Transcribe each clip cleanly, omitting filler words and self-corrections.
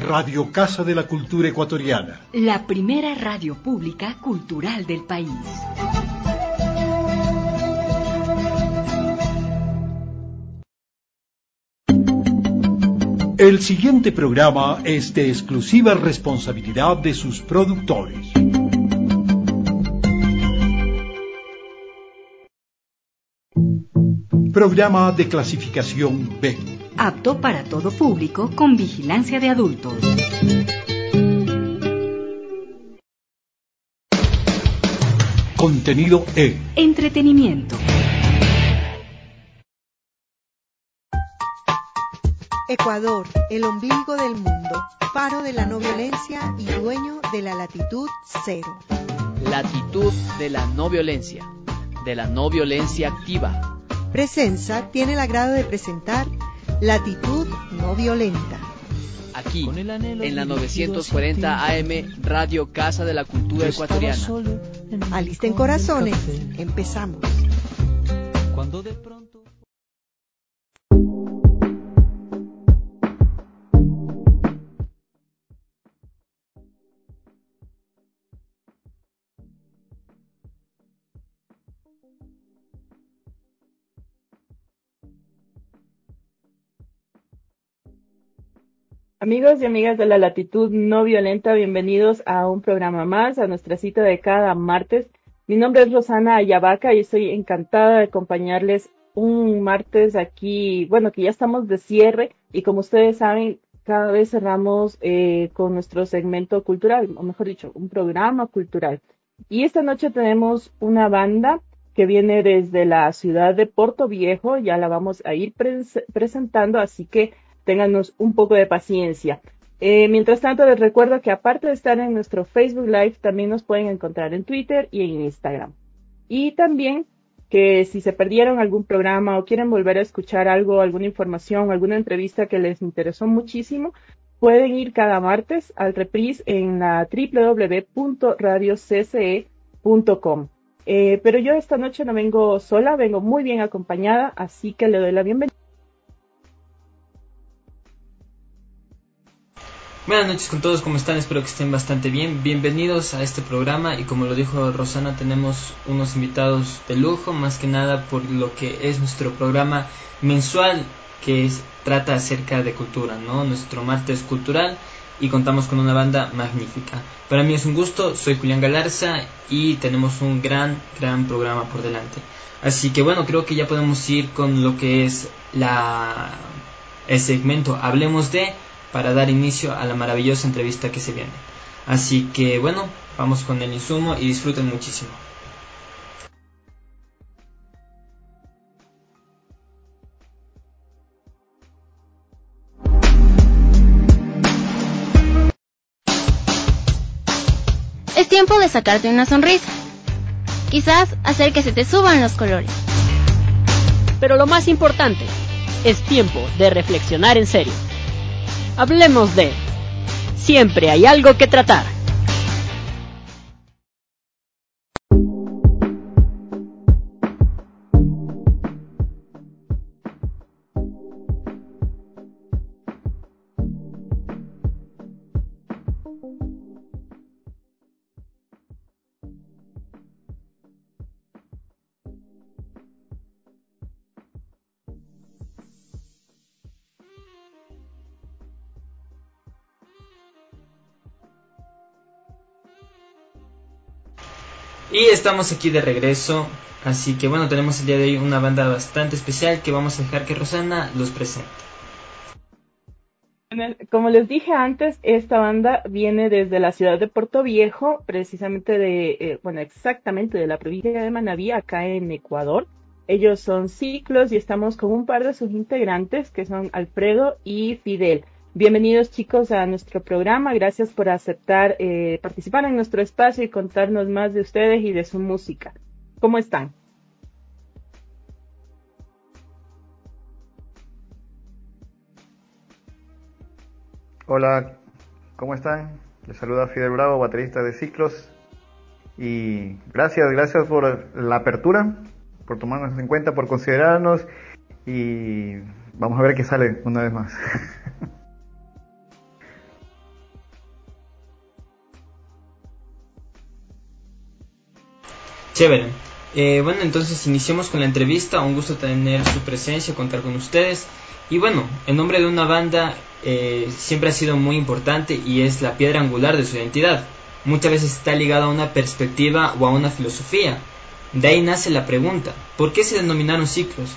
Radio Casa de la Cultura Ecuatoriana. La primera radio pública cultural del país. El siguiente programa es de exclusiva responsabilidad de sus productores. Programa de clasificación B. Apto para todo público con vigilancia de adultos. Contenido E. Entretenimiento. Ecuador, el ombligo del mundo, faro de la no violencia y dueño de la latitud cero. Latitud de la no violencia activa. Presenza tiene el agrado de presentar Latitud no violenta. Aquí, en la 940 AM, Radio Casa de la Cultura Ecuatoriana. Alisten corazones, empezamos. Cuando de pronto... Amigos y amigas de la Latitud No Violenta, bienvenidos a un programa más, a nuestra cita de cada martes. Mi nombre es Rosana Ayabaca y estoy encantada de acompañarles un martes aquí, bueno, que ya estamos de cierre y como ustedes saben, cada vez cerramos con nuestro segmento cultural, o mejor dicho, un programa cultural. Y esta noche tenemos una banda que viene desde la ciudad de Puerto Viejo, ya la vamos a ir presentando, así que ténganos un poco de paciencia. Mientras tanto, les recuerdo que aparte de estar en nuestro Facebook Live, también nos pueden encontrar en Twitter y en Instagram. Y también que si se perdieron algún programa o quieren volver a escuchar algo, alguna información, alguna entrevista que les interesó muchísimo, pueden ir cada martes al reprise en la www.radiocce.com. Pero yo esta noche no vengo sola, vengo muy bien acompañada, así que le doy la bienvenida. Buenas noches con todos, ¿cómo están? Espero que estén bastante bien. Bienvenidos a este programa y como lo dijo Rosana, tenemos unos invitados de lujo, más que nada por lo que es nuestro programa mensual que trata acerca de cultura, ¿no? Nuestro martes cultural y contamos con una banda magnífica. Para mí es un gusto, soy Julián Galarza y tenemos un gran programa por delante. Así que bueno, creo que ya podemos ir con lo que es el segmento Hablemos de, para dar inicio a la maravillosa entrevista que se viene. Así que bueno, vamos con el insumo y disfruten muchísimo. Es tiempo de sacarte una sonrisa. Quizás hacer que se te suban los colores. Pero lo más importante, es tiempo de reflexionar en serio. Hablemos de... Siempre hay algo que tratar. Y estamos aquí de regreso, así que bueno, tenemos el día de hoy una banda bastante especial que vamos a dejar que Rosana los presente. Como les dije antes, esta banda viene desde la ciudad de Puerto Viejo, precisamente exactamente de la provincia de Manabí, acá en Ecuador. Ellos son Ciclos y estamos con un par de sus integrantes que son Alfredo y Fidel. Bienvenidos chicos a nuestro programa, gracias por aceptar participar en nuestro espacio y contarnos más de ustedes y de su música. ¿Cómo están? Hola, ¿cómo están? Les saluda Fidel Bravo, baterista de Ciclos. Y gracias por la apertura, por tomarnos en cuenta, por considerarnos. Y vamos a ver qué sale una vez más. Chévere. Bueno, entonces iniciamos con la entrevista. Un gusto tener su presencia, contar con ustedes. Y bueno, el nombre de una banda siempre ha sido muy importante y es la piedra angular de su identidad. Muchas veces está ligado a una perspectiva o a una filosofía. De ahí nace la pregunta, ¿por qué se denominaron Ciclos?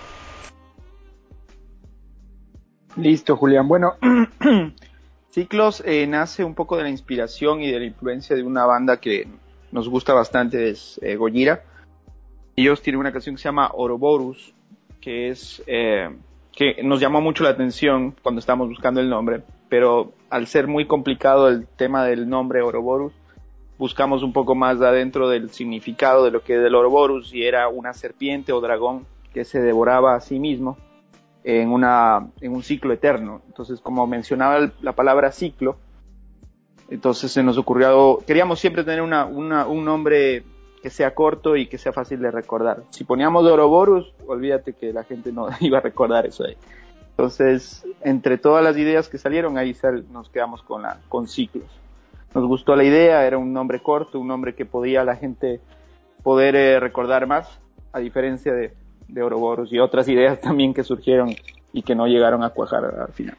Listo, Julián. Bueno, Ciclos nace un poco de la inspiración y de la influencia de una banda que nos gusta bastante, es Gojira. Ellos tienen una canción que se llama Ouroboros, que es que nos llamó mucho la atención cuando estábamos buscando el nombre, pero al ser muy complicado el tema del nombre Ouroboros, buscamos un poco más adentro del significado de lo que es el Ouroboros, y era una serpiente o dragón que se devoraba a sí mismo en un ciclo eterno. Entonces, como mencionaba la palabra ciclo, entonces se nos ocurrió, queríamos siempre tener un nombre que sea corto y que sea fácil de recordar. Si poníamos Ouroboros, olvídate que la gente no iba a recordar eso ahí. Entonces, entre todas las ideas que salieron, ahí nos quedamos con Ciclos. Nos gustó la idea, era un nombre corto, un nombre que podía la gente poder recordar más, a diferencia de Ouroboros y otras ideas también que surgieron y que no llegaron a cuajar al final.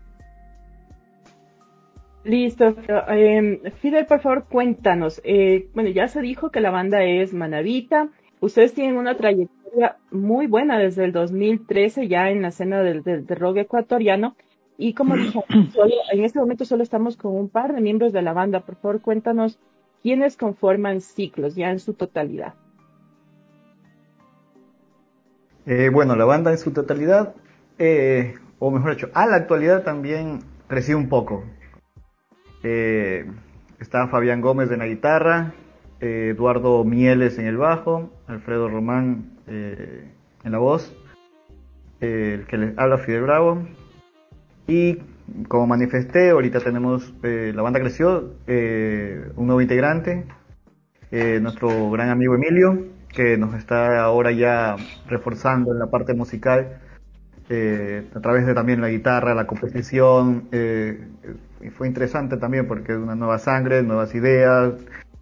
Listo. Fidel, por favor, cuéntanos. Bueno, ya se dijo que la banda es manabita. Ustedes tienen una trayectoria muy buena desde el 2013 ya en la escena del rock ecuatoriano. Y como dije, en este momento solo estamos con un par de miembros de la banda. Por favor, cuéntanos quiénes conforman Ciclos ya en su totalidad. Bueno, la banda en su totalidad, o mejor dicho, a la actualidad también creció un poco. Está Fabián Gómez en la guitarra, Eduardo Mieles en el bajo, Alfredo Román en la voz, el que les habla Fidel Bravo. Y como manifesté, ahorita tenemos, la banda creció, un nuevo integrante, nuestro gran amigo Emilio, que nos está ahora ya reforzando en la parte musical, a través de también la guitarra, la composición, y fue interesante también porque es una nueva sangre, nuevas ideas,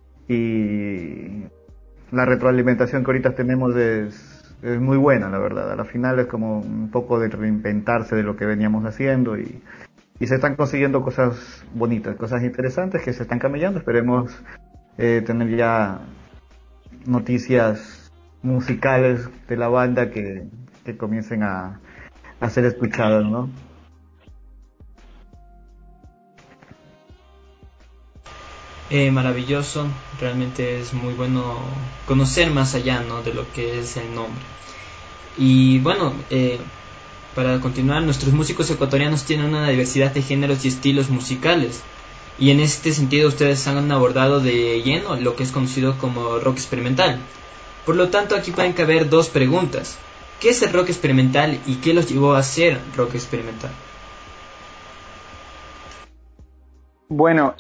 y la retroalimentación que ahorita tenemos es muy buena, la verdad. A la final es como un poco de reinventarse de lo que veníamos haciendo, y se están consiguiendo cosas bonitas, cosas interesantes que se están camellando. Esperemos tener ya noticias musicales de la banda que comiencen a ser escuchadas, ¿no? Maravilloso, realmente es muy bueno conocer más allá, ¿no?, de lo que es el nombre. Y bueno, para continuar, nuestros músicos ecuatorianos tienen una diversidad de géneros y estilos musicales, y en este sentido ustedes han abordado de lleno lo que es conocido como rock experimental. Por lo tanto, aquí pueden caber dos preguntas: ¿qué es el rock experimental y qué los llevó a hacer rock experimental? Bueno,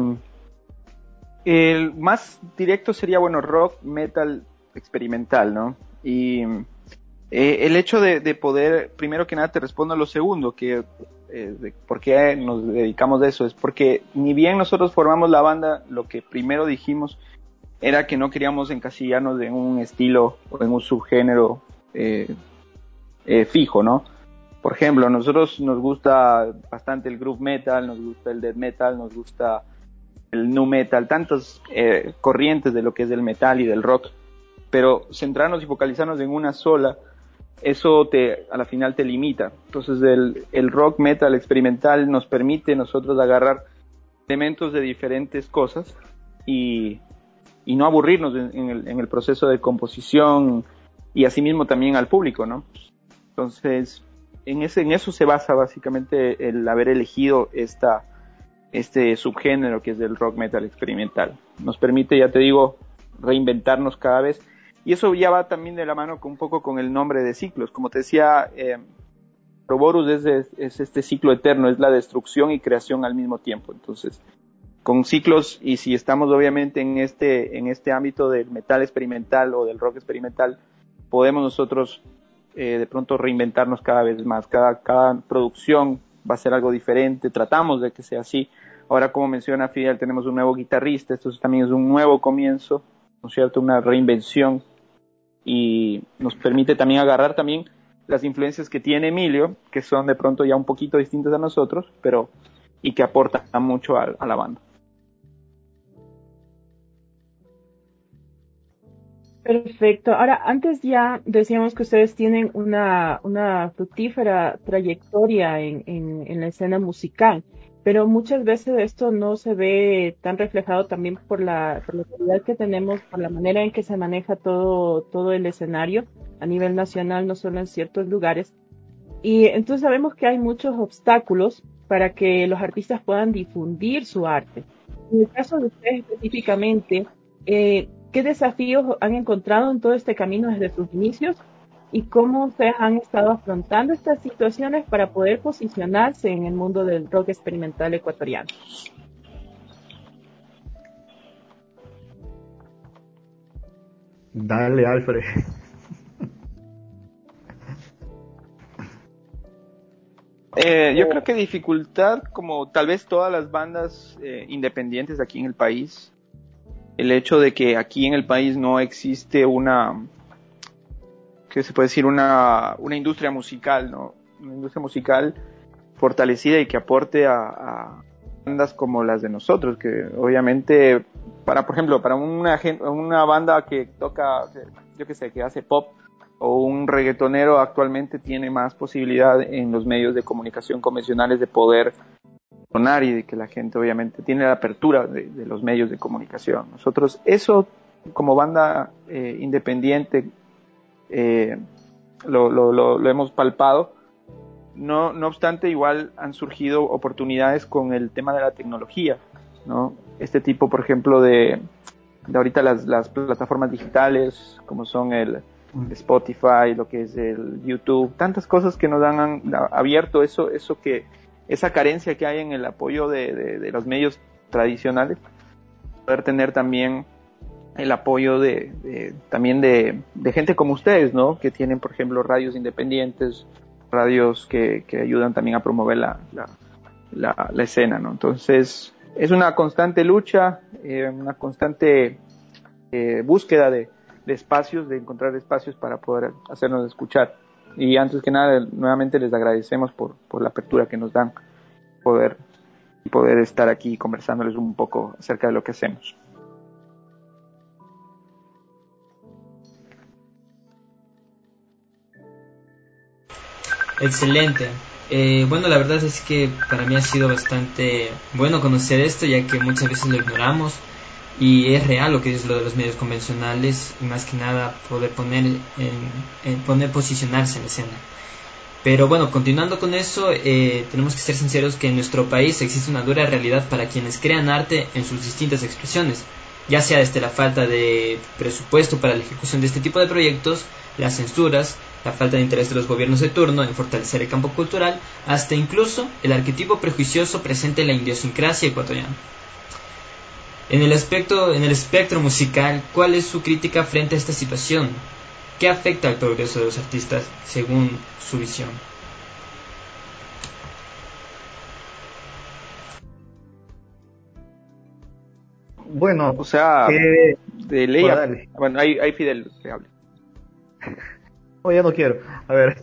el más directo sería, bueno, rock metal experimental, ¿no? Y el hecho de poder, primero que nada te respondo a lo segundo, que de por qué nos dedicamos a eso, es porque ni bien nosotros formamos la banda, lo que primero dijimos era que no queríamos encasillarnos en un estilo o en un subgénero fijo, ¿no? Por ejemplo, a nosotros nos gusta bastante el groove metal, nos gusta el death metal, nos gusta el nu metal, tantas corrientes de lo que es del metal y del rock, pero centrarnos y focalizarnos en una sola, eso a la final te limita. Entonces el rock metal experimental nos permite nosotros agarrar elementos de diferentes cosas y no aburrirnos en el proceso de composición, y asimismo también al público, ¿no? Entonces en eso se basa básicamente el haber elegido este subgénero que es del rock metal experimental. Nos permite, ya te digo, reinventarnos cada vez, y eso ya va también de la mano un poco con el nombre de Ciclos. Como te decía, Ouroboros es este ciclo eterno, es la destrucción y creación al mismo tiempo. Entonces, con Ciclos, y si estamos obviamente en este ámbito del metal experimental o del rock experimental, podemos nosotros de pronto reinventarnos cada vez más. Cada producción va a ser algo diferente, tratamos de que sea así. Ahora, como menciona Fidel, tenemos un nuevo guitarrista, esto también es un nuevo comienzo, ¿no es cierto?, una reinvención, y nos permite también agarrar también las influencias que tiene Emilio, que son de pronto ya un poquito distintas a nosotros, pero y que aportan mucho a la banda. Perfecto. Ahora, antes ya decíamos que ustedes tienen una fructífera trayectoria en la escena musical, pero muchas veces esto no se ve tan reflejado también por la calidad que tenemos, por la manera en que se maneja todo el escenario a nivel nacional, no solo en ciertos lugares. Y entonces sabemos que hay muchos obstáculos para que los artistas puedan difundir su arte. En el caso de ustedes específicamente, ¿qué desafíos han encontrado en todo este camino desde sus inicios y cómo ustedes han estado afrontando estas situaciones para poder posicionarse en el mundo del rock experimental ecuatoriano? Dale, Alfred. Yo creo que dificultad, como tal vez todas las bandas independientes aquí en el país, el hecho de que aquí en el país no existe ¿qué se puede decir? Una industria musical, ¿no? Una industria musical fortalecida y que aporte a bandas como las de nosotros, que obviamente, por ejemplo, para una banda que toca, yo qué sé, que hace pop, o un reggaetonero actualmente tiene más posibilidad en los medios de comunicación convencionales de poder sonar, y de que la gente obviamente tiene la apertura de los medios de comunicación. Nosotros eso como banda independiente lo hemos palpado. No obstante, igual han surgido oportunidades con el tema de la tecnología, ¿no? Este tipo, por ejemplo, de ahorita las plataformas digitales, como son el Spotify, lo que es el YouTube, tantas cosas que nos han abierto esa carencia que hay en el apoyo de los medios tradicionales, poder tener también el apoyo también de gente como ustedes, ¿no? Que tienen, por ejemplo, radios independientes, radios que ayudan también a promover la escena, ¿no? Entonces, es una constante lucha, una constante búsqueda de espacios, de encontrar espacios para poder hacernos escuchar. Y antes que nada, nuevamente les agradecemos por la apertura que nos dan, poder estar aquí conversándoles un poco acerca de lo que hacemos. Excelente. Bueno, la verdad es que para mí ha sido bastante bueno conocer esto, ya que muchas veces lo ignoramos, y es real lo que es lo de los medios convencionales, y más que nada poder poder posicionarse en la escena. Pero bueno, continuando con eso, tenemos que ser sinceros que en nuestro país existe una dura realidad para quienes crean arte en sus distintas expresiones, ya sea desde la falta de presupuesto para la ejecución de este tipo de proyectos, las censuras, la falta de interés de los gobiernos de turno en fortalecer el campo cultural, hasta incluso el arquetipo prejuicioso presente en la idiosincrasia ecuatoriana. En el espectro musical, ¿cuál es su crítica frente a esta situación? ¿Qué afecta al progreso de los artistas según su visión? Bueno, o sea, de ley. Bueno, hay Fidel que hable. No, ya no quiero. A ver.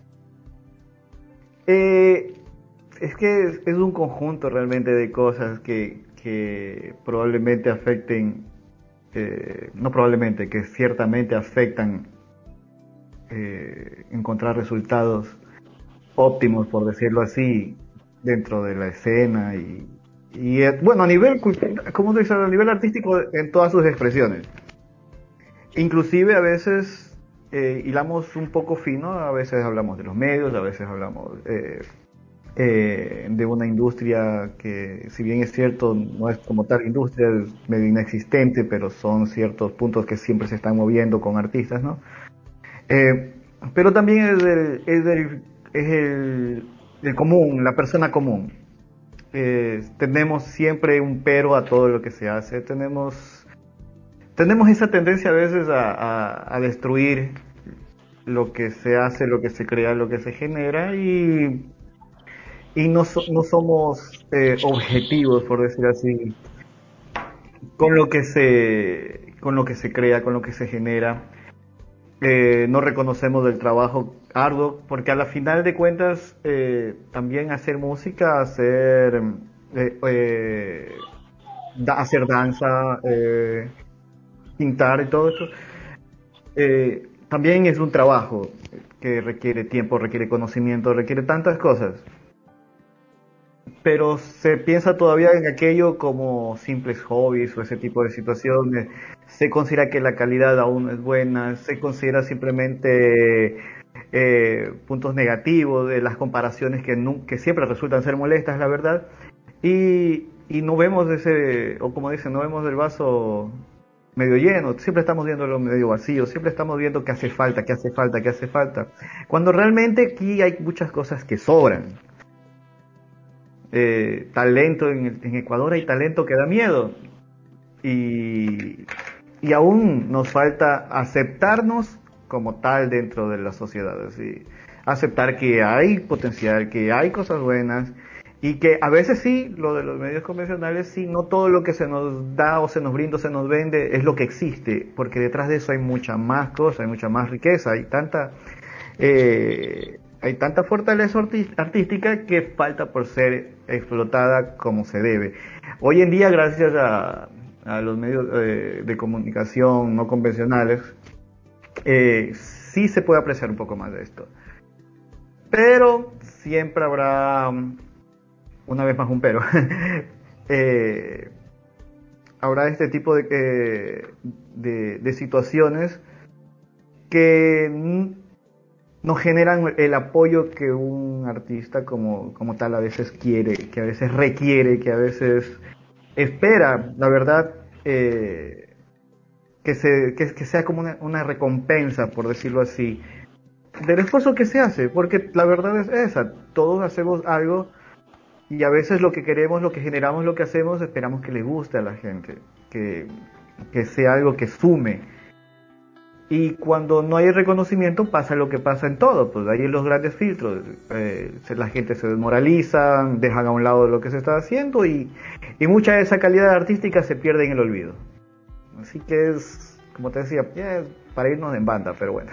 Es que es un conjunto realmente de cosas que probablemente afecten, no probablemente, que ciertamente afectan encontrar resultados óptimos, por decirlo así, dentro de la escena y bueno, a nivel, ¿cómo se dice? A nivel artístico en todas sus expresiones. Inclusive a veces hilamos un poco fino, a veces hablamos de los medios, a veces hablamos de una industria que, si bien es cierto, no es como tal industria, es medio inexistente, pero son ciertos puntos que siempre se están moviendo con artistas, ¿no? Pero también es el común, la persona común. Tenemos siempre un pero a todo lo que se hace, tenemos esa tendencia a veces a destruir lo que se hace, lo que se crea, lo que se genera, y no somos objetivos, por decir así, con lo que con lo que se crea, con lo que se genera. No reconocemos el trabajo arduo, porque a la final de cuentas también hacer música, hacer danza, pintar y todo esto, también es un trabajo que requiere tiempo, requiere conocimiento, requiere tantas cosas. Pero se piensa todavía en aquello como simples hobbies o ese tipo de situaciones. Se considera que la calidad aún no es buena, se considera simplemente puntos negativos de las comparaciones que siempre resultan ser molestas, la verdad. Y no vemos o como dicen, no vemos el vaso medio lleno, siempre estamos viéndolo medio vacío, siempre estamos viendo que hace falta, que hace falta, que hace falta. Cuando realmente aquí hay muchas cosas que sobran. Talento en Ecuador, hay talento que da miedo y aún nos falta aceptarnos como tal dentro de la sociedad, así, aceptar que hay potencial, que hay cosas buenas y que a veces sí, lo de los medios convencionales, sí, no todo lo que se nos da o se nos brinda o se nos vende es lo que existe, porque detrás de eso hay mucha más cosa, hay mucha más riqueza, hay tanta fortaleza artística que falta por ser explotada como se debe. Hoy en día, gracias a los medios de comunicación no convencionales, sí se puede apreciar un poco más de esto. Pero siempre habrá, una vez más un pero, habrá este tipo de situaciones que no generan el apoyo que un artista como tal a veces quiere, que a veces requiere, que a veces espera, la verdad, que sea como una recompensa, por decirlo así, del esfuerzo que se hace, porque la verdad es esa, todos hacemos algo y a veces lo que queremos, lo que generamos, lo que hacemos, esperamos que le guste a la gente, que sea algo que sume. Y cuando no hay reconocimiento pasa lo que pasa en todo, pues ahí en los grandes filtros, la gente se desmoraliza, dejan a un lado lo que se está haciendo y mucha de esa calidad artística se pierde en el olvido. Así que es, como te decía, para irnos en banda, pero bueno.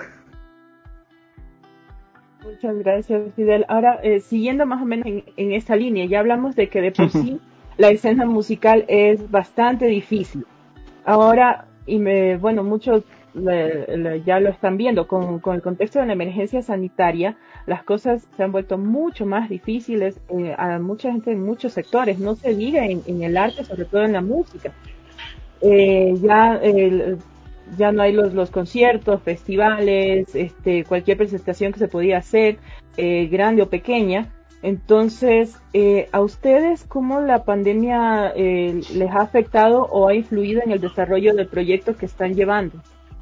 Muchas gracias, Fidel. Ahora, siguiendo más o menos en esta línea, ya hablamos de que de por sí la escena musical es bastante difícil. Ahora, bueno, muchos ya lo están viendo, con el contexto de la emergencia sanitaria, las cosas se han vuelto mucho más difíciles a mucha gente en muchos sectores, no se diga en el arte, sobre todo en la música. Ya no hay los conciertos, festivales, cualquier presentación que se podía hacer, grande o pequeña. Entonces, ¿a ustedes cómo la pandemia les ha afectado o ha influido en el desarrollo del proyecto que están llevando?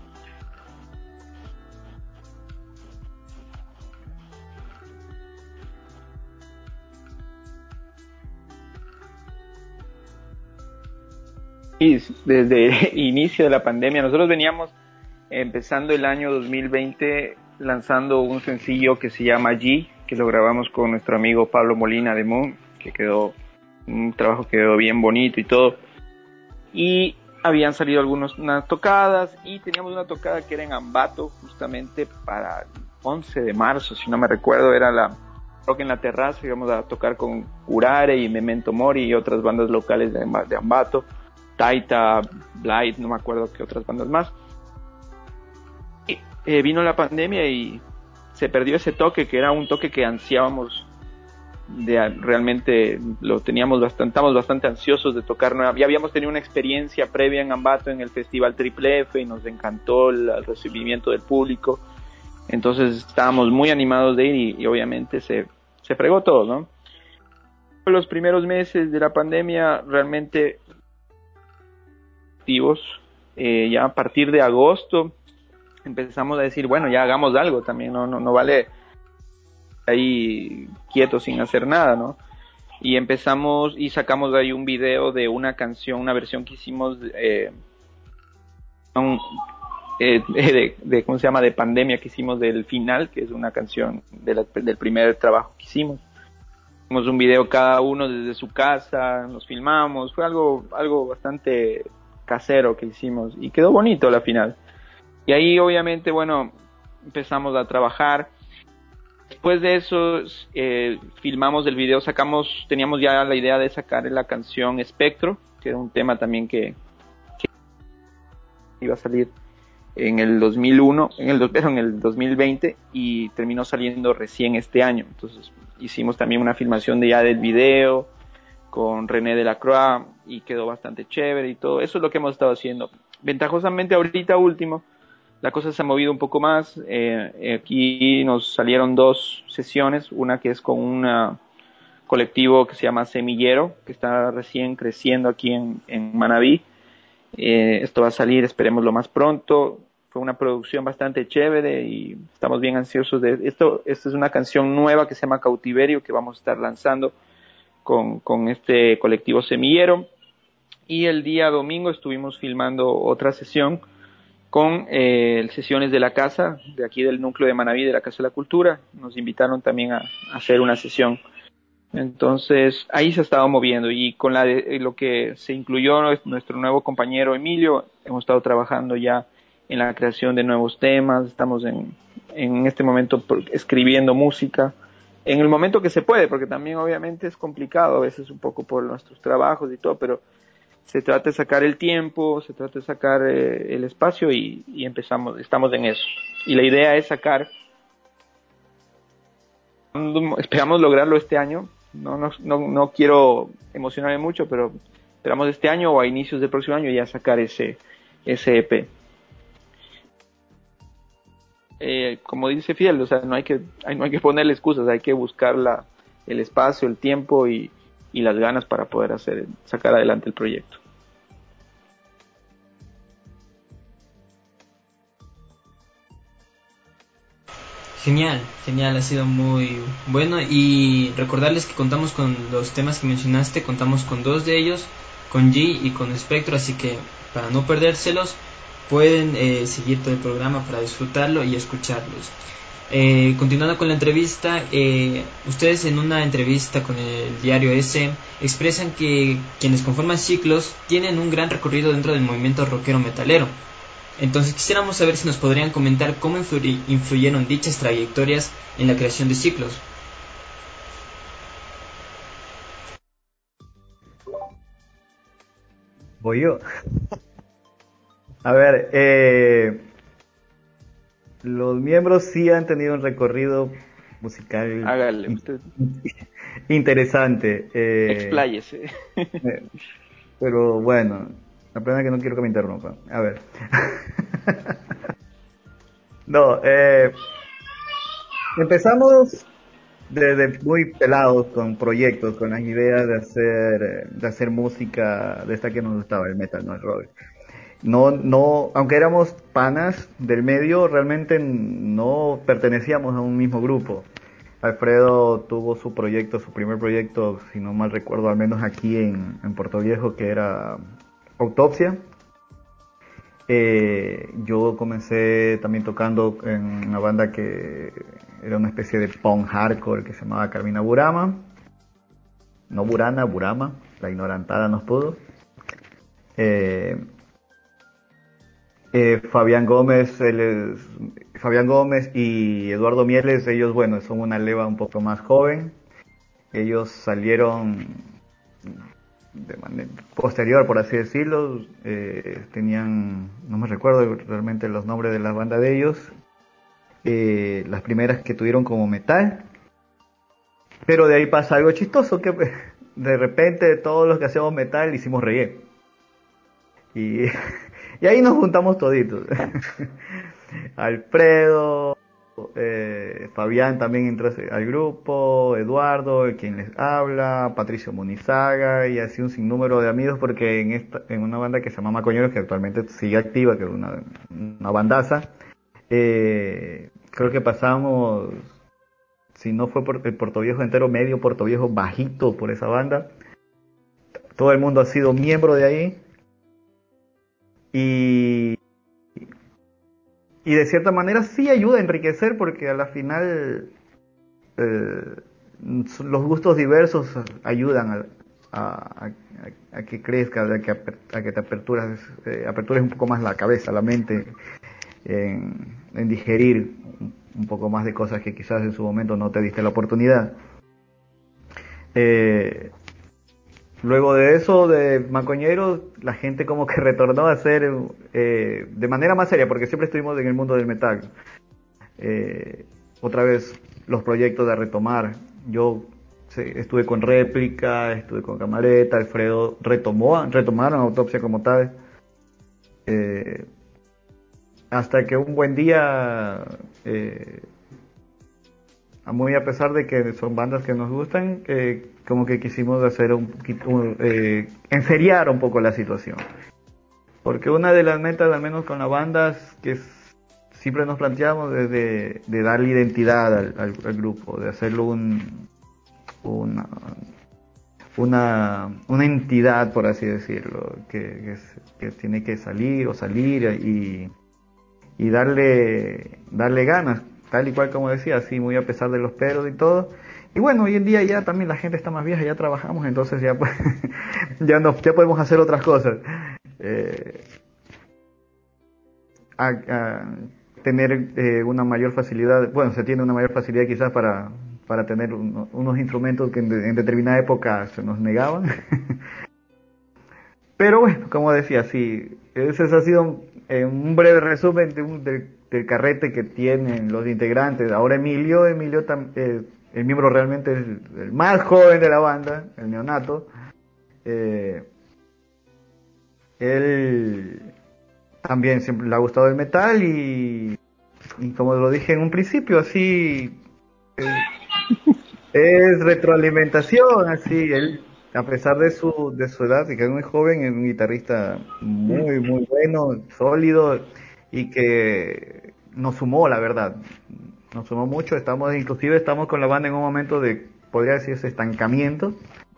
Sí, desde inicio de la pandemia, nosotros veníamos empezando el año 2020 lanzando un sencillo que se llama G, que lo grabamos con nuestro amigo Pablo Molina de Moon, que quedó un trabajo que quedó bien bonito y todo. Y habían salido unas tocadas y teníamos una tocada que era en Ambato, justamente para el 11 de marzo, si no me recuerdo, era la Rock en la Terraza, íbamos a tocar con Curare y Memento Mori y otras bandas locales de Ambato. Taita, Blight, no me acuerdo qué otras bandas más. Y, vino la pandemia y se perdió ese toque, que era un toque que ansiábamos, realmente estábamos bastante ansiosos de tocar. Ya habíamos tenido una experiencia previa en Ambato en el Festival Triple F y nos encantó el recibimiento del público, entonces estábamos muy animados de ir y obviamente se fregó todo, ¿no? Los primeros meses de la pandemia realmente activos, ya a partir de agosto empezamos a decir, bueno, ya hagamos algo también, no vale ahí quieto sin hacer nada, ¿no? Y empezamos y sacamos ahí un video de una canción, una versión que hicimos ¿cómo se llama? De Pandemia, que hicimos del final, que es una canción del primer trabajo que hicimos. Hicimos un video cada uno desde su casa, nos filmamos, fue algo bastante casero que hicimos y quedó bonito la final. Y ahí obviamente, bueno, empezamos a trabajar. Después de eso filmamos el video, teníamos ya la idea de sacar la canción Espectro, que era un tema también que iba a salir en el 2001, en el 2020, y terminó saliendo recién este año. Entonces hicimos también una filmación del video con René de la Croix y quedó bastante chévere y todo. Eso es lo que hemos estado haciendo. Ventajosamente ahorita último, la cosa se ha movido un poco más. Aquí nos salieron 2 sesiones, una que es con un colectivo que se llama Semillero, que está recién creciendo aquí en Manabí. Esto va a salir, esperemos lo más pronto. Fue una producción bastante chévere y estamos bien ansiosos de esto. Esta es una canción nueva que se llama Cautiverio, que vamos a estar lanzando con este colectivo Semillero. Y el día domingo estuvimos filmando otra sesión con sesiones de la casa, de aquí del núcleo de Manabí, de la Casa de la Cultura. Nos invitaron también a hacer una sesión. Entonces ahí se ha estado moviendo, y con lo que se incluyó nuestro nuevo compañero Emilio, hemos estado trabajando ya en la creación de nuevos temas. Estamos en este momento escribiendo música en el momento que se puede, porque también obviamente es complicado a veces un poco por nuestros trabajos y todo, pero se trata de sacar el tiempo, se trata de sacar el espacio y estamos en eso. Y la idea es esperamos lograrlo este año. No quiero emocionarme mucho, pero esperamos este año o a inicios del próximo año ya sacar ese EP. Como dice Fidel, o sea, no hay que ponerle excusas, hay que buscar el espacio, el tiempo y las ganas para poder sacar adelante el proyecto. Genial, ha sido muy bueno, y recordarles que contamos con los temas que mencionaste, contamos con 2 de ellos, con G y con Espectro, así que para no perdérselos pueden seguir todo el programa para disfrutarlo y escucharlos. Continuando con la entrevista, ustedes en una entrevista con el diario S expresan que quienes conforman Ciclos tienen un gran recorrido dentro del movimiento rockero metalero. Entonces quisiéramos saber si nos podrían comentar cómo influyeron dichas trayectorias en la creación de Ciclos. Voy yo. A ver, los miembros sí han tenido un recorrido musical Hágale, usted. Interesante. Expláyese. Pero bueno, la pena es que no quiero que me interrumpan. A ver. No, empezamos desde muy pelados con proyectos, con las ideas de hacer música de esta que nos gustaba, el metal, no el rock. No, aunque éramos panas del medio, realmente no pertenecíamos a un mismo grupo. Alfredo tuvo su primer proyecto, si no mal recuerdo, al menos aquí en Puerto Viejo, que era Autopsia. Yo comencé también tocando en una banda que era una especie de punk hardcore que se llamaba Carmina Burama. No Burana, Burama, la ignorantada nos pudo. Fabián Gómez y Eduardo Mieles, ellos, bueno, son una leva un poco más joven. Ellos salieron de manera posterior, por así decirlo. Tenían, no me recuerdo realmente los nombres de la banda de ellos. Las primeras que tuvieron como metal. Pero de ahí pasa algo chistoso, que de repente todos los que hacíamos metal hicimos reggae. Y ahí nos juntamos toditos. Alfredo, Fabián también entró al grupo, Eduardo, quien les habla, Patricio Munizaga, y así un sinnúmero de amigos, porque en una banda que se llama Macoñeros, que actualmente sigue activa, que es una bandaza, creo que pasamos, si no fue por el Puerto Viejo entero, medio Puerto Viejo bajito por esa banda. Todo el mundo ha sido miembro de ahí. Y de cierta manera sí ayuda a enriquecer, porque a la final los gustos diversos ayudan a que crezca, a que te apertures un poco más la cabeza, la mente, en digerir un poco más de cosas que quizás en su momento no te diste la oportunidad. Luego de eso, de Macoñeros, la gente como que retornó a hacer de manera más seria, porque siempre estuvimos en el mundo del metal. Otra vez los proyectos de retomar. Yo estuve con Réplica, estuve con Camareta, Alfredo retomaron Autopsia como tal. Hasta que un buen día, muy a pesar de que son bandas que nos gustan, como que quisimos hacer enseriar un poco la situación. Porque una de las metas, al menos con las bandas, que siempre nos planteamos es de darle identidad al grupo, de hacerlo una entidad, por así decirlo, que tiene que salir y darle ganas, tal y cual como decía, así muy a pesar de los peros y todo. Y bueno, hoy en día ya también la gente está más vieja, ya trabajamos, entonces ya pues, ya podemos hacer otras cosas. Tener una mayor facilidad, bueno, se tiene una mayor facilidad quizás para tener unos instrumentos que en determinada época se nos negaban. Pero bueno, como decía, sí, ese ha sido un breve resumen del carrete que tienen los integrantes. Ahora Emilio el miembro realmente es el más joven de la banda, el neonato. Él también siempre le ha gustado el metal y como lo dije en un principio, así es retroalimentación, así él, a pesar de su edad, y que es muy joven, es un guitarrista muy muy bueno, sólido, y que nos sumó, la verdad, nos sumó mucho. Inclusive estamos con la banda en un momento de, podría decirse, estancamiento,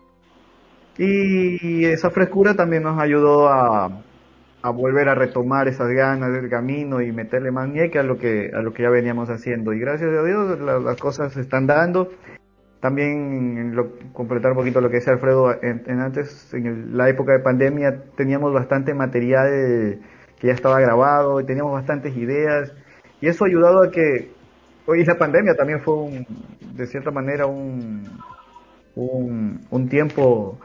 y esa frescura también nos ayudó a volver a retomar esas ganas del camino y meterle más ñeque a lo que ya veníamos haciendo, y gracias a Dios las cosas se están dando. También completar un poquito lo que decía Alfredo, antes, en la época de pandemia, teníamos bastante material que ya estaba grabado y teníamos bastantes ideas, y eso ha ayudado a que hoy la pandemia también fue de cierta manera un tiempo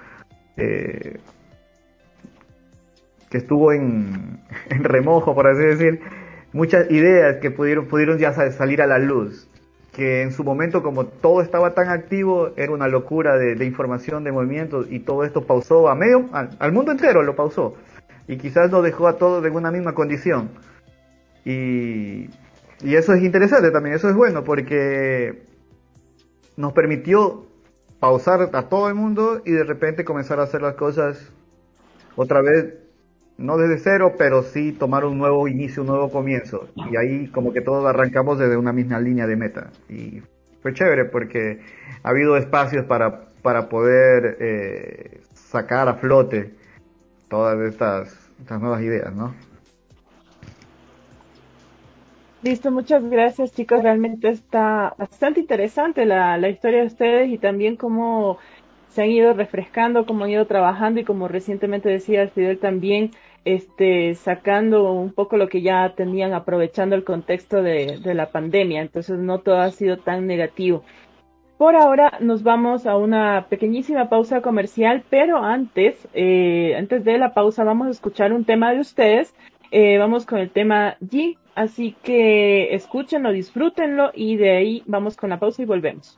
que estuvo en remojo, por así decir, muchas ideas que pudieron ya salir a la luz, que en su momento, como todo estaba tan activo, era una locura de información, de movimientos, y todo esto pausó al mundo entero lo pausó, y quizás nos dejó a todos en una misma condición, y eso es interesante también, eso es bueno, porque nos permitió pausar a todo el mundo y de repente comenzar a hacer las cosas otra vez, no desde cero, pero sí tomar un nuevo inicio, un nuevo comienzo. Y ahí como que todos arrancamos desde una misma línea de meta. Y fue chévere porque ha habido espacios para poder sacar a flote todas estas nuevas ideas, ¿no? Listo, muchas gracias, chicos. Realmente está bastante interesante la historia de ustedes y también cómo se han ido refrescando, cómo han ido trabajando y como recientemente decía Fidel también, sacando un poco lo que ya tenían, aprovechando el contexto de la pandemia. Entonces no todo ha sido tan negativo. Por ahora nos vamos a una pequeñísima pausa comercial, pero antes de la pausa vamos a escuchar un tema de ustedes. Vamos con el tema G, así que escúchenlo, disfrútenlo y de ahí vamos con la pausa y volvemos.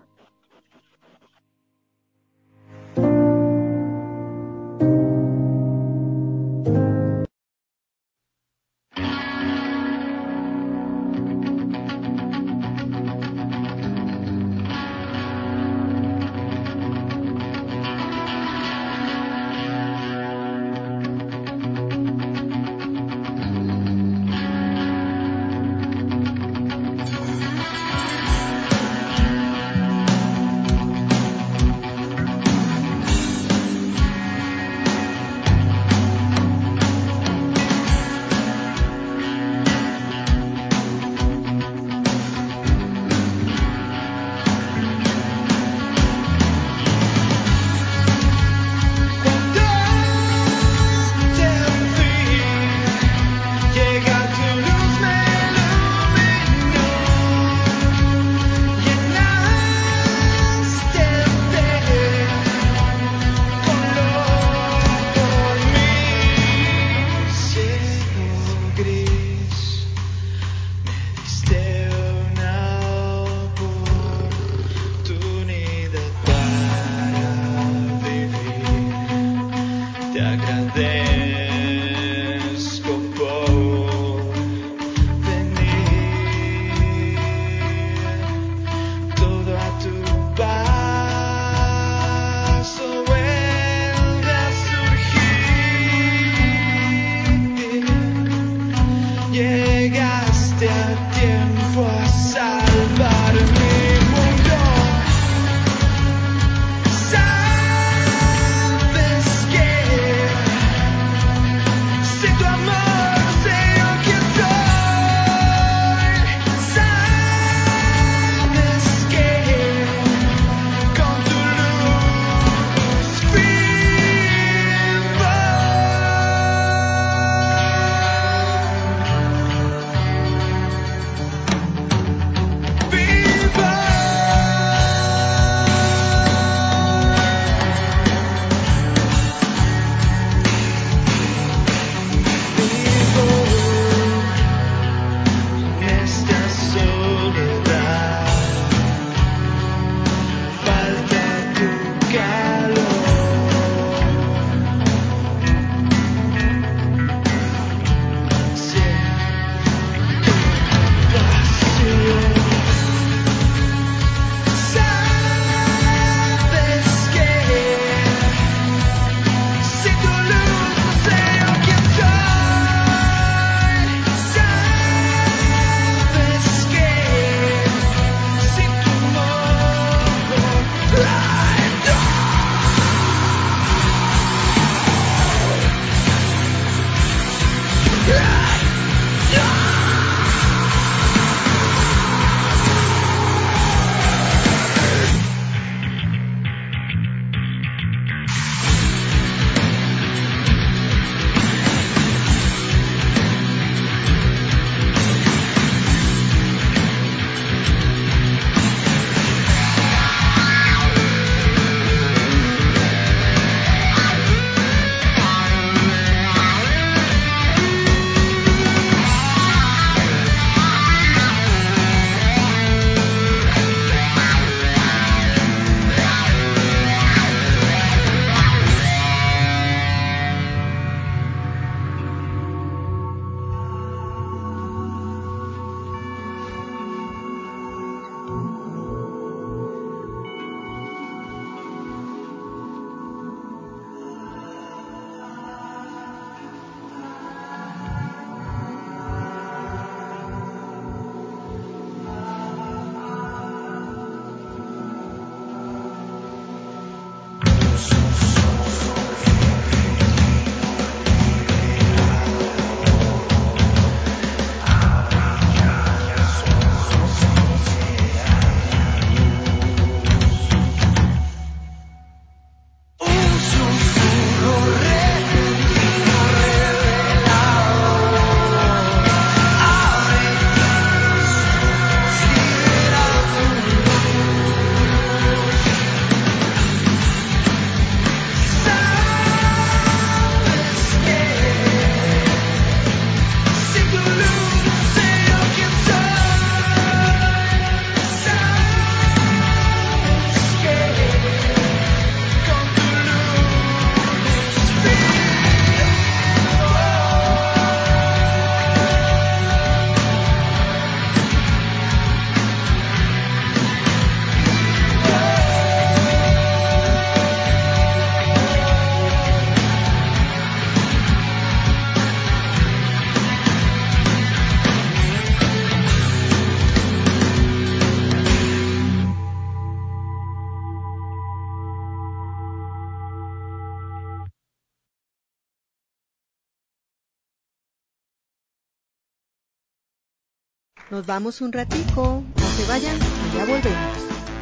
Nos vamos un ratico, no se vayan, y ya volvemos.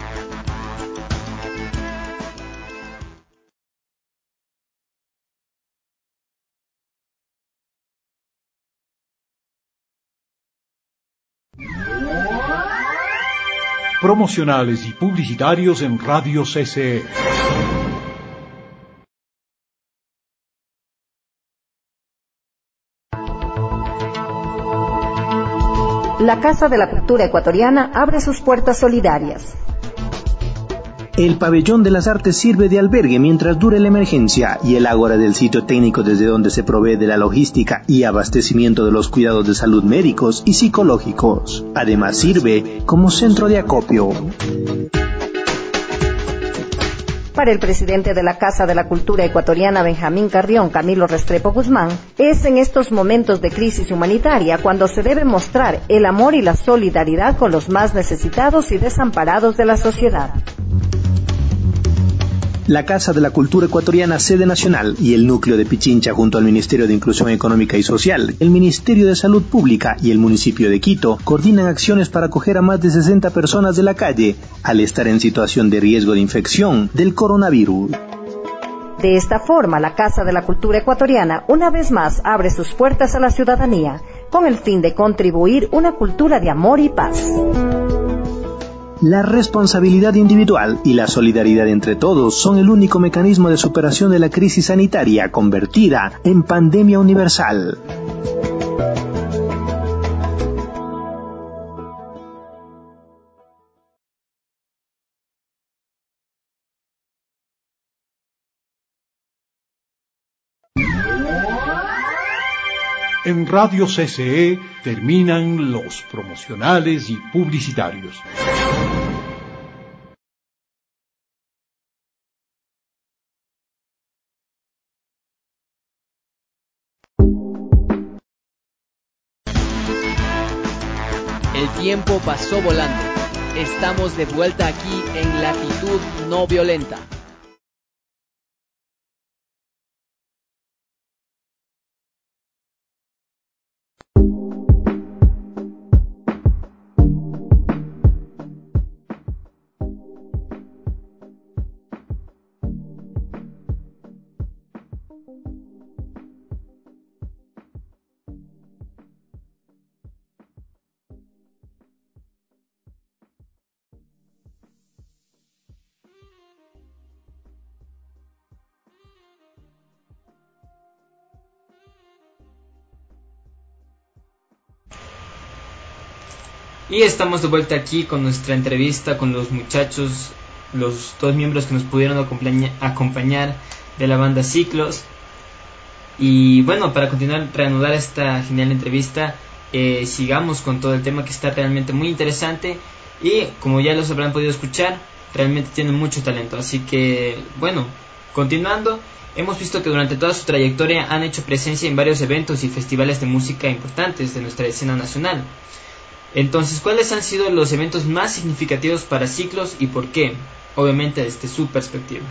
Promocionales y publicitarios en Radio CCE. La Casa de la Cultura Ecuatoriana abre sus puertas solidarias. El Pabellón de las Artes sirve de albergue mientras dure la emergencia y el ágora del sitio técnico desde donde se provee de la logística y abastecimiento de los cuidados de salud médicos y psicológicos. Además sirve como centro de acopio. Para el presidente de la Casa de la Cultura Ecuatoriana, Benjamín Carrión, Camilo Restrepo Guzmán, es en estos momentos de crisis humanitaria cuando se debe mostrar el amor y la solidaridad con los más necesitados y desamparados de la sociedad. La Casa de la Cultura Ecuatoriana, sede nacional, y el núcleo de Pichincha junto al Ministerio de Inclusión Económica y Social, el Ministerio de Salud Pública y el municipio de Quito coordinan acciones para acoger a más de 60 personas de la calle al estar en situación de riesgo de infección del coronavirus. De esta forma, la Casa de la Cultura Ecuatoriana una vez más abre sus puertas a la ciudadanía con el fin de contribuir una cultura de amor y paz. La responsabilidad individual y la solidaridad entre todos son el único mecanismo de superación de la crisis sanitaria convertida en pandemia universal. En Radio CCE terminan los promocionales y publicitarios. El tiempo pasó volando. Estamos de vuelta aquí en Latitud No Violenta. Y estamos de vuelta aquí con nuestra entrevista con los muchachos, los dos miembros que nos pudieron acompañar de la banda Ciclos. Y bueno, para continuar, reanudar esta genial entrevista, sigamos con todo el tema que está realmente muy interesante. Y como ya los habrán podido escuchar, realmente tienen mucho talento. Así que bueno, continuando, hemos visto que durante toda su trayectoria han hecho presencia en varios eventos y festivales de música importantes de nuestra escena nacional. Entonces, ¿cuáles han sido los eventos más significativos para Ciclos y por qué? Obviamente desde su perspectiva.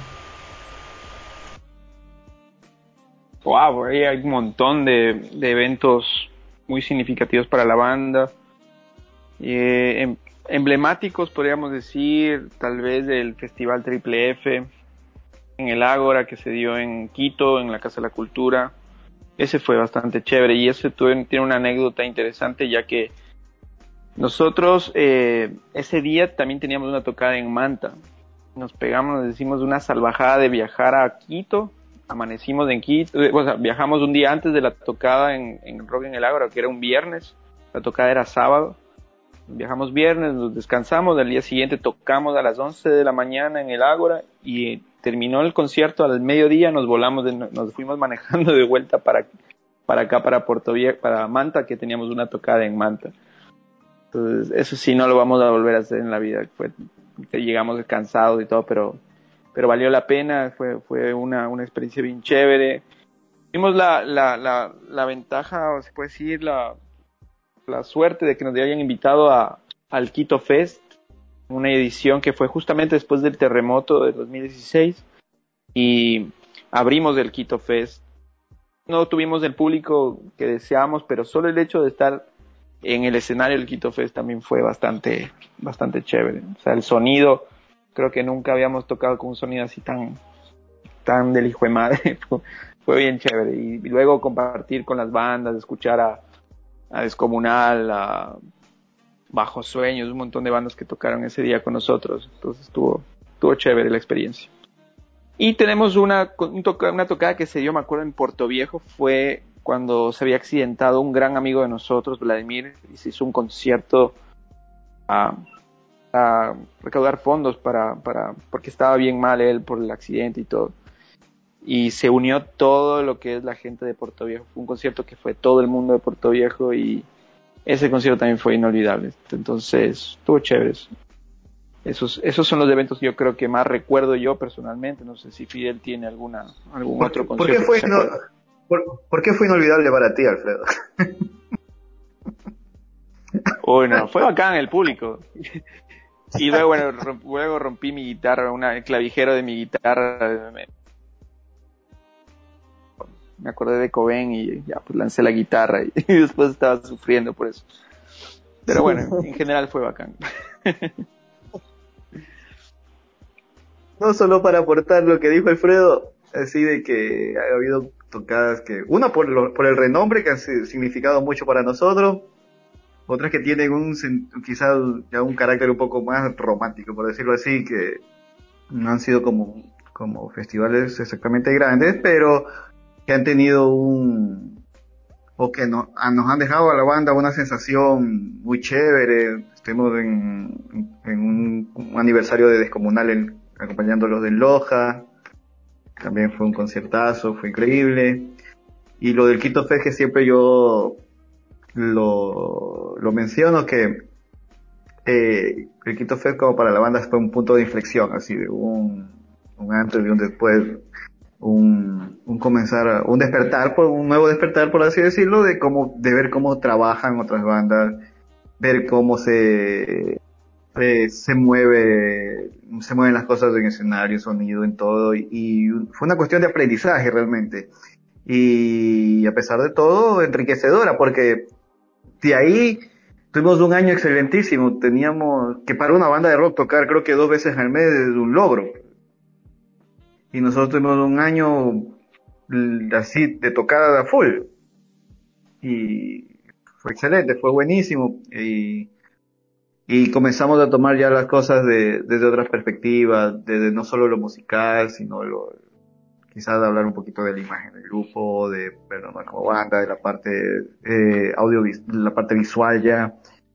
Wow, hay un montón de eventos muy significativos para la banda. Emblemáticos, podríamos decir, tal vez el Festival Triple F en el Ágora que se dio en Quito, en la Casa de la Cultura. Ese fue bastante chévere y ese tiene una anécdota interesante, ya que nosotros ese día también teníamos una tocada en Manta. Nos decimos una salvajada de viajar a Quito. Amanecimos en Quito, viajamos un día antes de la tocada en Rock en el Ágora, que era un viernes. La tocada era sábado. Viajamos viernes, nos descansamos, al día siguiente tocamos a las 11 de la mañana en el Ágora y terminó el concierto al mediodía, nos fuimos manejando de vuelta para acá, para Puerto Viejo, para Manta, que teníamos una tocada en Manta. Entonces, eso sí no lo vamos a volver a hacer en la vida. Llegamos cansados y todo, pero valió la pena. Fue una experiencia bien chévere. Tuvimos la ventaja, o se puede decir, la suerte de que nos hayan invitado al Quito Fest, una edición que fue justamente después del terremoto de 2016, y abrimos el Quito Fest. No tuvimos el público que deseábamos, pero solo el hecho de estar en el escenario del Quito Fest también fue bastante chévere. O sea, el sonido, creo que nunca habíamos tocado con un sonido así tan del hijo de madre. Fue bien chévere. Y luego compartir con las bandas, escuchar a Descomunal, a Bajo Sueños, un montón de bandas que tocaron ese día con nosotros. Entonces estuvo chévere la experiencia. Y tenemos una tocada que se dio, me acuerdo, en Puerto Viejo, fue cuando se había accidentado un gran amigo de nosotros, Vladimir, y se hizo un concierto a recaudar fondos porque estaba bien mal él por el accidente y todo. Y se unió todo lo que es la gente de Puerto Viejo. Fue un concierto que fue todo el mundo de Puerto Viejo y ese concierto también fue inolvidable. Entonces, estuvo chévere. Esos son los eventos que yo creo que más recuerdo yo personalmente. No sé si Fidel tiene algún otro concierto. ¿Por qué fue inolvidable para ti, Alfredo? Bueno, fue bacán el público. Y luego rompí mi guitarra, el clavijero de mi guitarra. Me acordé de Coben y ya pues lancé la guitarra y después estaba sufriendo por eso. Pero bueno, en general fue bacán. No, solo para aportar lo que dijo Alfredo, así de que ha habido tocadas que, una por el renombre que ha significado mucho para nosotros, otras que tienen quizás ya un carácter un poco más romántico, por decirlo así, que no han sido como festivales exactamente grandes, pero que han tenido nos han dejado a la banda una sensación muy chévere. Estuvimos en un aniversario de Descomunal acompañándolos de Loja, también fue un conciertazo, fue increíble. Y lo del Quito Fest, que siempre yo lo menciono, que el Quito Fest como para la banda fue un punto de inflexión, así de un antes y un después, un nuevo despertar, por así decirlo, de ver cómo trabajan otras bandas, ver cómo se mueven las cosas en escenario, sonido, en todo, y fue una cuestión de aprendizaje realmente. Y a pesar de todo, enriquecedora, porque de ahí tuvimos un año excelentísimo. Teníamos que para una banda de rock tocar creo que 2 veces al mes es un logro. Y nosotros tuvimos un año así de tocada a full. Y fue excelente, fue buenísimo. Y comenzamos a tomar ya las cosas desde otras perspectivas, desde no solo lo musical, sino quizás hablar un poquito de la imagen del grupo, de vernos como banda, de la parte la parte visual ya,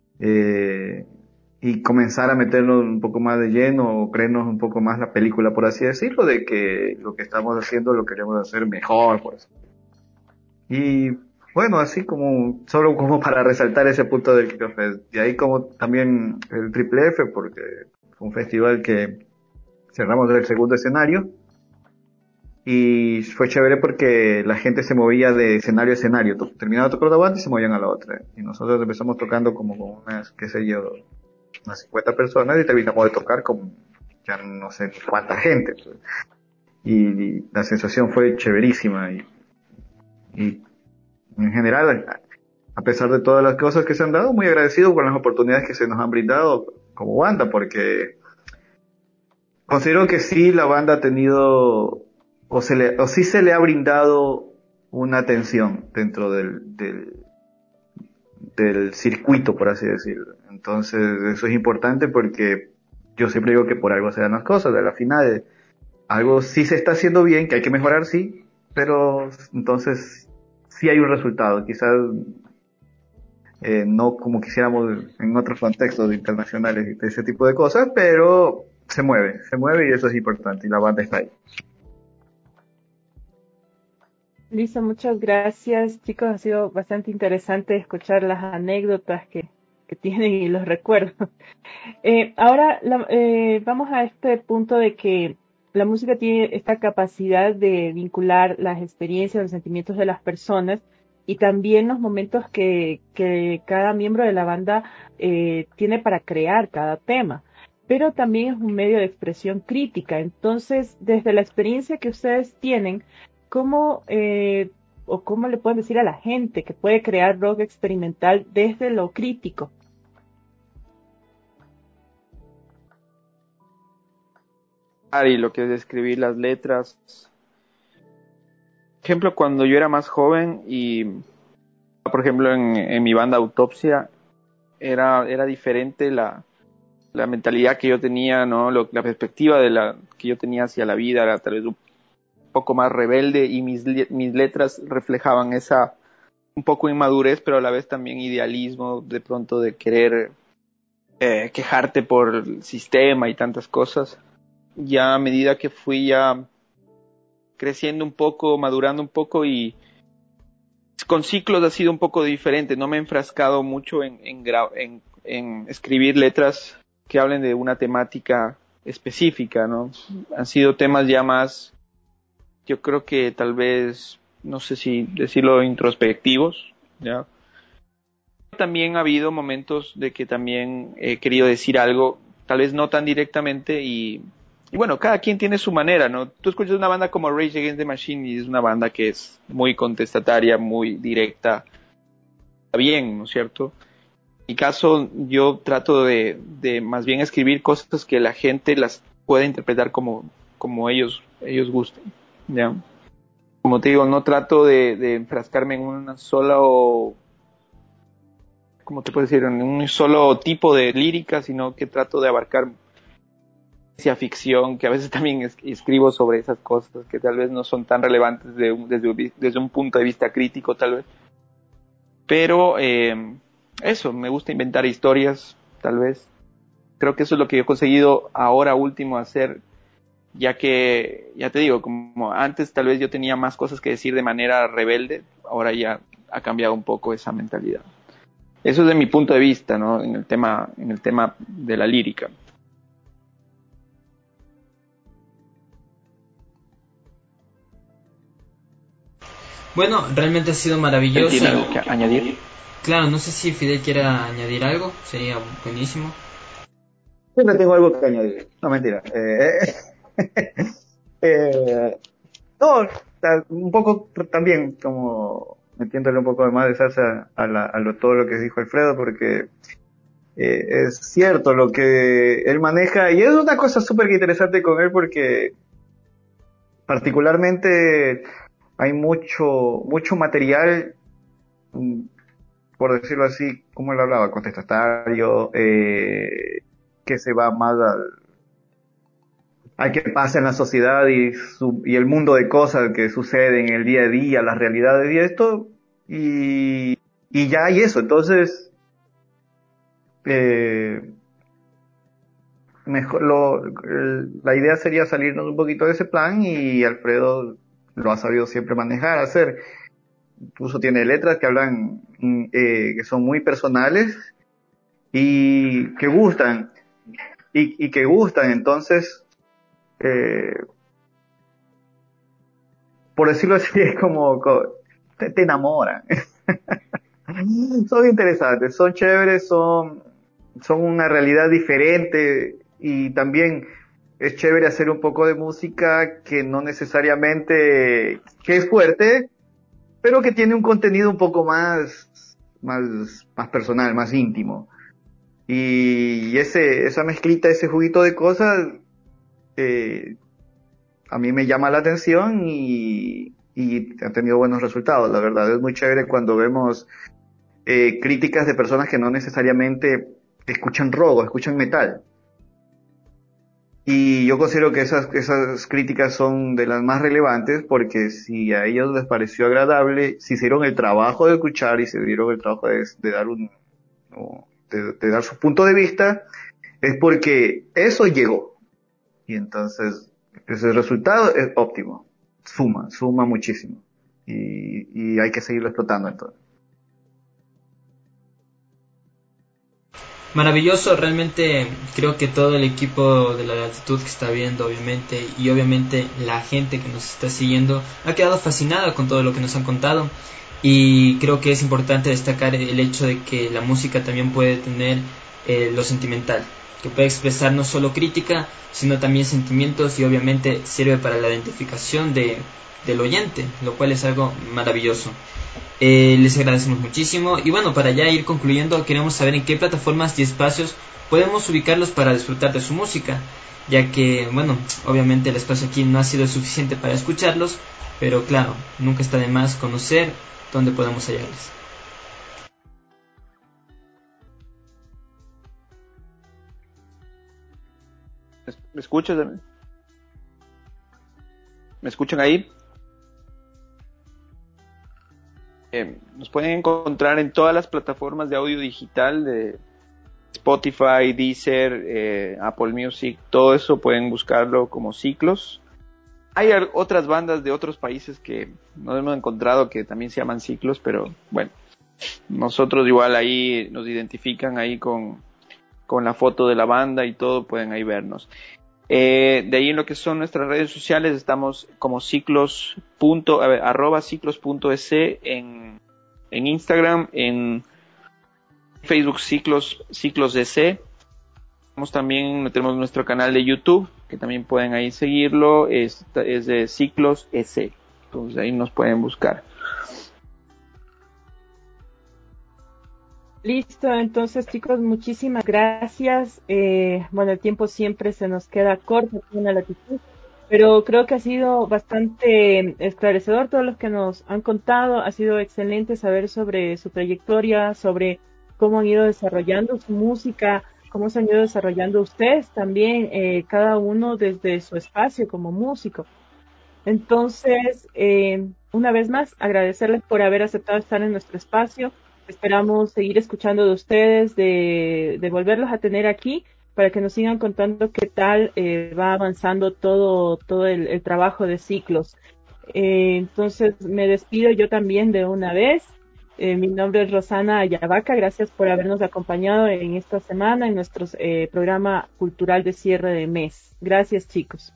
y comenzar a meternos un poco más de lleno, o creernos un poco más la película, por así decirlo, de que lo que estamos haciendo lo queremos hacer mejor, pues. Y bueno, así solo como para resaltar ese punto del Quito Fest. Y ahí como también el Triple F, porque fue un festival que cerramos el segundo escenario. Y fue chévere porque la gente se movía de escenario a escenario. Terminaba de tocar la banda y se movían a la otra. Y nosotros empezamos tocando como con unas 50 personas y terminamos de tocar con ya no sé cuánta gente. Y la sensación fue chéverísima. Y en general, a pesar de todas las cosas que se han dado, muy agradecido por las oportunidades que se nos han brindado como banda, porque considero que sí la banda ha tenido o sí se le ha brindado una atención dentro del circuito, por así decirlo. Entonces eso es importante porque yo siempre digo que por algo se dan las cosas. A la final algo sí se está haciendo bien, que hay que mejorar, sí, pero entonces sí hay un resultado, quizás no como quisiéramos en otros contextos internacionales y de ese tipo de cosas, pero se mueve y eso es importante y la banda está ahí. Listo, muchas gracias, chicos. Ha sido bastante interesante escuchar las anécdotas que tienen y los recuerdos. Ahora vamos a este punto de que la música tiene esta capacidad de vincular las experiencias, los sentimientos de las personas y también los momentos que cada miembro de la banda tiene para crear cada tema. Pero también es un medio de expresión crítica. Entonces, desde la experiencia que ustedes tienen, ¿cómo o cómo le pueden decir a la gente que puede crear rock experimental desde lo crítico? Y lo que es escribir las letras. Por ejemplo, cuando yo era más joven y, por ejemplo, en mi banda Autopsia, era diferente la mentalidad que yo tenía, ¿no? La perspectiva que yo tenía hacia la vida era tal vez un poco más rebelde, y mis letras reflejaban esa un poco inmadurez, pero a la vez también idealismo, de pronto de querer quejarte por el sistema y tantas cosas. Ya a medida que fui ya creciendo un poco, madurando un poco, y con ciclos ha sido un poco diferente. No me he enfrascado mucho en escribir letras que hablen de una temática específica, ¿no? Han sido temas ya más, yo creo que tal vez, no sé si decirlo, introspectivos, ¿ya? También ha habido momentos de que también he querido decir algo, tal vez no tan directamente, y bueno, cada quien tiene su manera, ¿no? Tú escuchas una banda como Rage Against the Machine y es una banda que es muy contestataria, muy directa, está bien, ¿no es cierto? En mi caso, yo trato de más bien escribir cosas que la gente las pueda interpretar como ellos gusten, ¿ya? Como te digo, no trato de enfrascarme en una sola ¿cómo te puedo decir? En un solo tipo de lírica, sino que trato de abarcar ciencia ficción, que a veces también escribo sobre esas cosas que tal vez no son tan relevantes desde un punto de vista crítico, tal vez. Pero eso, me gusta inventar historias, tal vez. Creo que eso es lo que yo he conseguido ahora último hacer, ya que, ya te digo, como antes tal vez yo tenía más cosas que decir de manera rebelde, ahora ya ha cambiado un poco esa mentalidad. Eso es de mi punto de vista, ¿no? En el tema de la lírica. Bueno, realmente ha sido maravilloso. ¿Tiene algo que añadir? Claro, no sé si Fidel quiera añadir algo, sería buenísimo. Siempre tengo algo que añadir. No, mentira. No, un poco también, como metiéndole un poco más de salsa todo lo que dijo Alfredo, porque es cierto lo que él maneja, y es una cosa súper interesante con él, porque particularmente hay mucho material, por decirlo así, como él hablaba, contestatario, que se va más al que pasa en la sociedad y el mundo de cosas que suceden en el día a día, las realidades y esto, y ya hay eso. Entonces, la idea sería salirnos un poquito de ese plan, y Alfredo lo ha sabido siempre manejar, hacer. Incluso tiene letras que hablan, que son muy personales y que gustan, y que gustan. Entonces, por decirlo así, es como te enamoran. Son interesantes, son chéveres, son una realidad diferente, y también es chévere hacer un poco de música que no necesariamente, que es fuerte, pero que tiene un contenido un poco más personal, más íntimo. Y esa mezclita, ese juguito de cosas, a mí me llama la atención, y ha tenido buenos resultados. La verdad, es muy chévere cuando vemos críticas de personas que no necesariamente escuchan rock o escuchan metal. Y yo considero que esas críticas son de las más relevantes, porque si a ellos les pareció agradable, si hicieron el trabajo de escuchar y se dieron el trabajo de dar de dar su punto de vista, es porque eso llegó. Y entonces ese resultado es óptimo, suma muchísimo, y hay que seguirlo explotando entonces. Maravilloso, realmente creo que todo el equipo de La Latitud que está viendo, obviamente, y obviamente la gente que nos está siguiendo, ha quedado fascinada con todo lo que nos han contado, y creo que es importante destacar el hecho de que la música también puede tener lo sentimental, que puede expresar no solo crítica, sino también sentimientos, y obviamente sirve para la identificación del oyente, lo cual es algo maravilloso. Les agradecemos muchísimo, y bueno, para ya ir concluyendo, queremos saber en qué plataformas y espacios podemos ubicarlos para disfrutar de su música, ya que, bueno, obviamente el espacio aquí no ha sido suficiente para escucharlos, pero claro, nunca está de más conocer dónde podemos hallarles. ¿Me escuchan? ¿Me escuchan ahí? Nos pueden encontrar en todas las plataformas de audio digital de Spotify, Deezer, Apple Music, todo eso pueden buscarlo como Ciclos. Hay otras bandas de otros países que nos hemos encontrado que también se llaman Ciclos, pero bueno, nosotros igual ahí nos identifican ahí con la foto de la banda y todo, pueden ahí vernos. De ahí en lo que son nuestras redes sociales estamos como ciclos. @ciclos.es en Instagram, en Facebook ciclos EC. También tenemos nuestro canal de YouTube, que también pueden ahí seguirlo, es de Ciclos EC, entonces ahí nos pueden buscar. Listo, entonces chicos, muchísimas gracias. Bueno, el tiempo siempre se nos queda corto aquí en La Latitud, pero creo que ha sido bastante esclarecedor todo lo que nos han contado. Ha sido excelente saber sobre su trayectoria, sobre cómo han ido desarrollando su música, cómo se han ido desarrollando ustedes también, cada uno desde su espacio como músico. Entonces, una vez más, agradecerles por haber aceptado estar en nuestro espacio. Esperamos seguir escuchando de ustedes, de volverlos a tener aquí para que nos sigan contando qué tal va avanzando todo el trabajo de Ciclos. Entonces me despido yo también de una vez. Mi nombre es Rosana Ayavaca. Gracias por habernos acompañado en esta semana en nuestro programa cultural de cierre de mes. Gracias, chicos.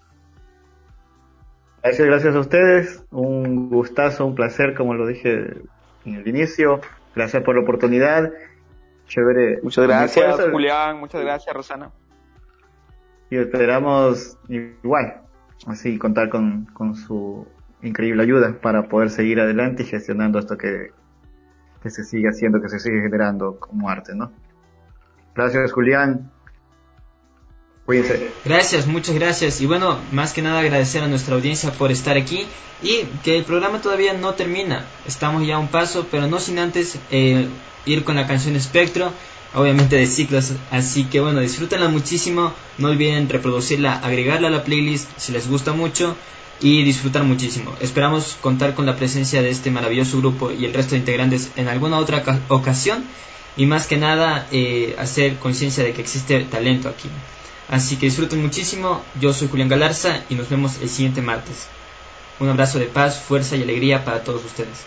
Gracias a ustedes. Un gustazo, un placer, como lo dije en el inicio. Gracias por la oportunidad. Chévere. Muchas gracias, Julián. Muchas gracias, Rosana. Y esperamos igual, así contar con su increíble ayuda para poder seguir adelante y gestionando esto que se sigue haciendo, que se sigue generando como arte, ¿no? Gracias, Julián. Cuídense. Gracias, muchas gracias. Y bueno, más que nada agradecer a nuestra audiencia por estar aquí y que el programa todavía no termina. Estamos ya a un paso, pero no sin antes ir con la canción Espectro, obviamente de Ciclos. Así que bueno, disfrútenla muchísimo. No olviden reproducirla, agregarla a la playlist si les gusta mucho y disfrutar muchísimo. Esperamos contar con la presencia de este maravilloso grupo y el resto de integrantes en alguna otra ocasión. Y más que nada, hacer conciencia de que existe talento aquí. Así que disfruten muchísimo. Yo soy Julián Galarza y nos vemos el siguiente martes. Un abrazo de paz, fuerza y alegría para todos ustedes.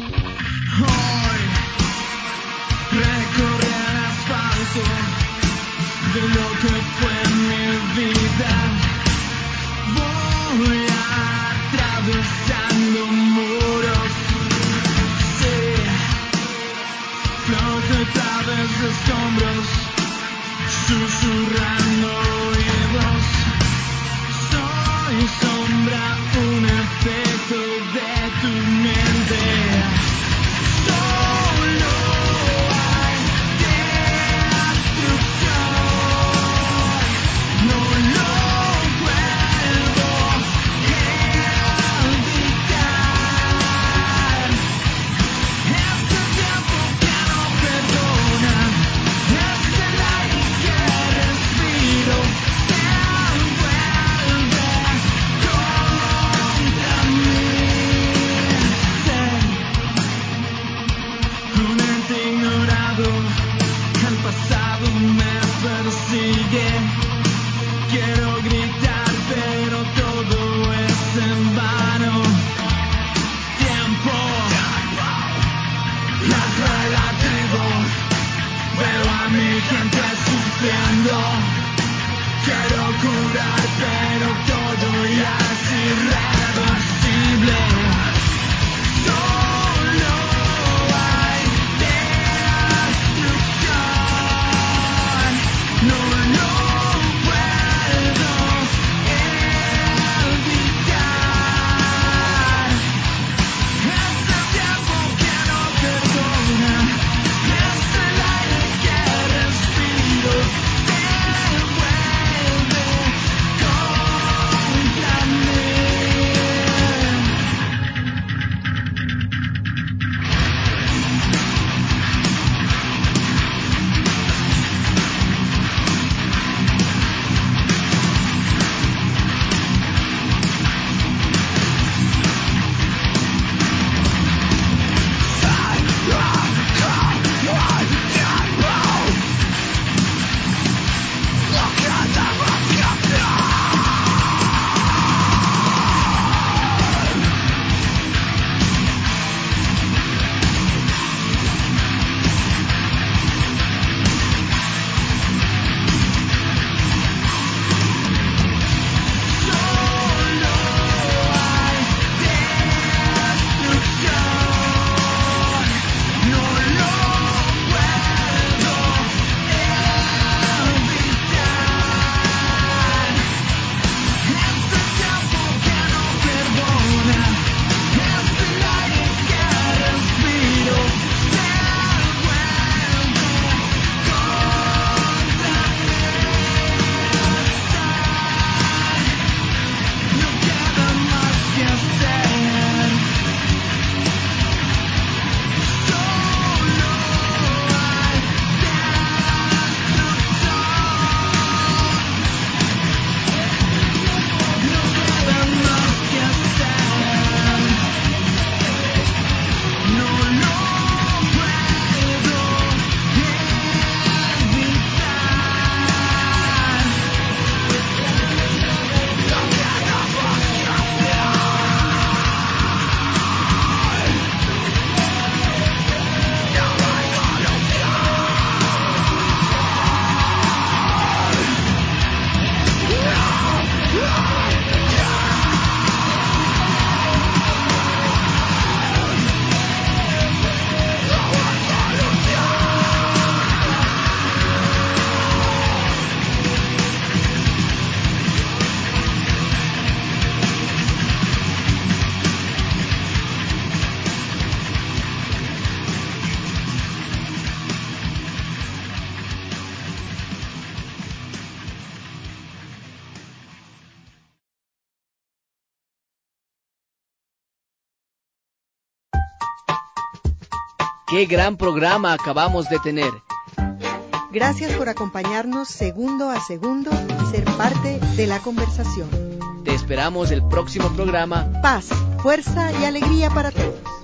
Recorre el asfalto Qué gran programa acabamos de tener. Gracias por acompañarnos segundo a segundo y ser parte de la conversación. Te esperamos el próximo programa. Paz, fuerza y alegría para todos.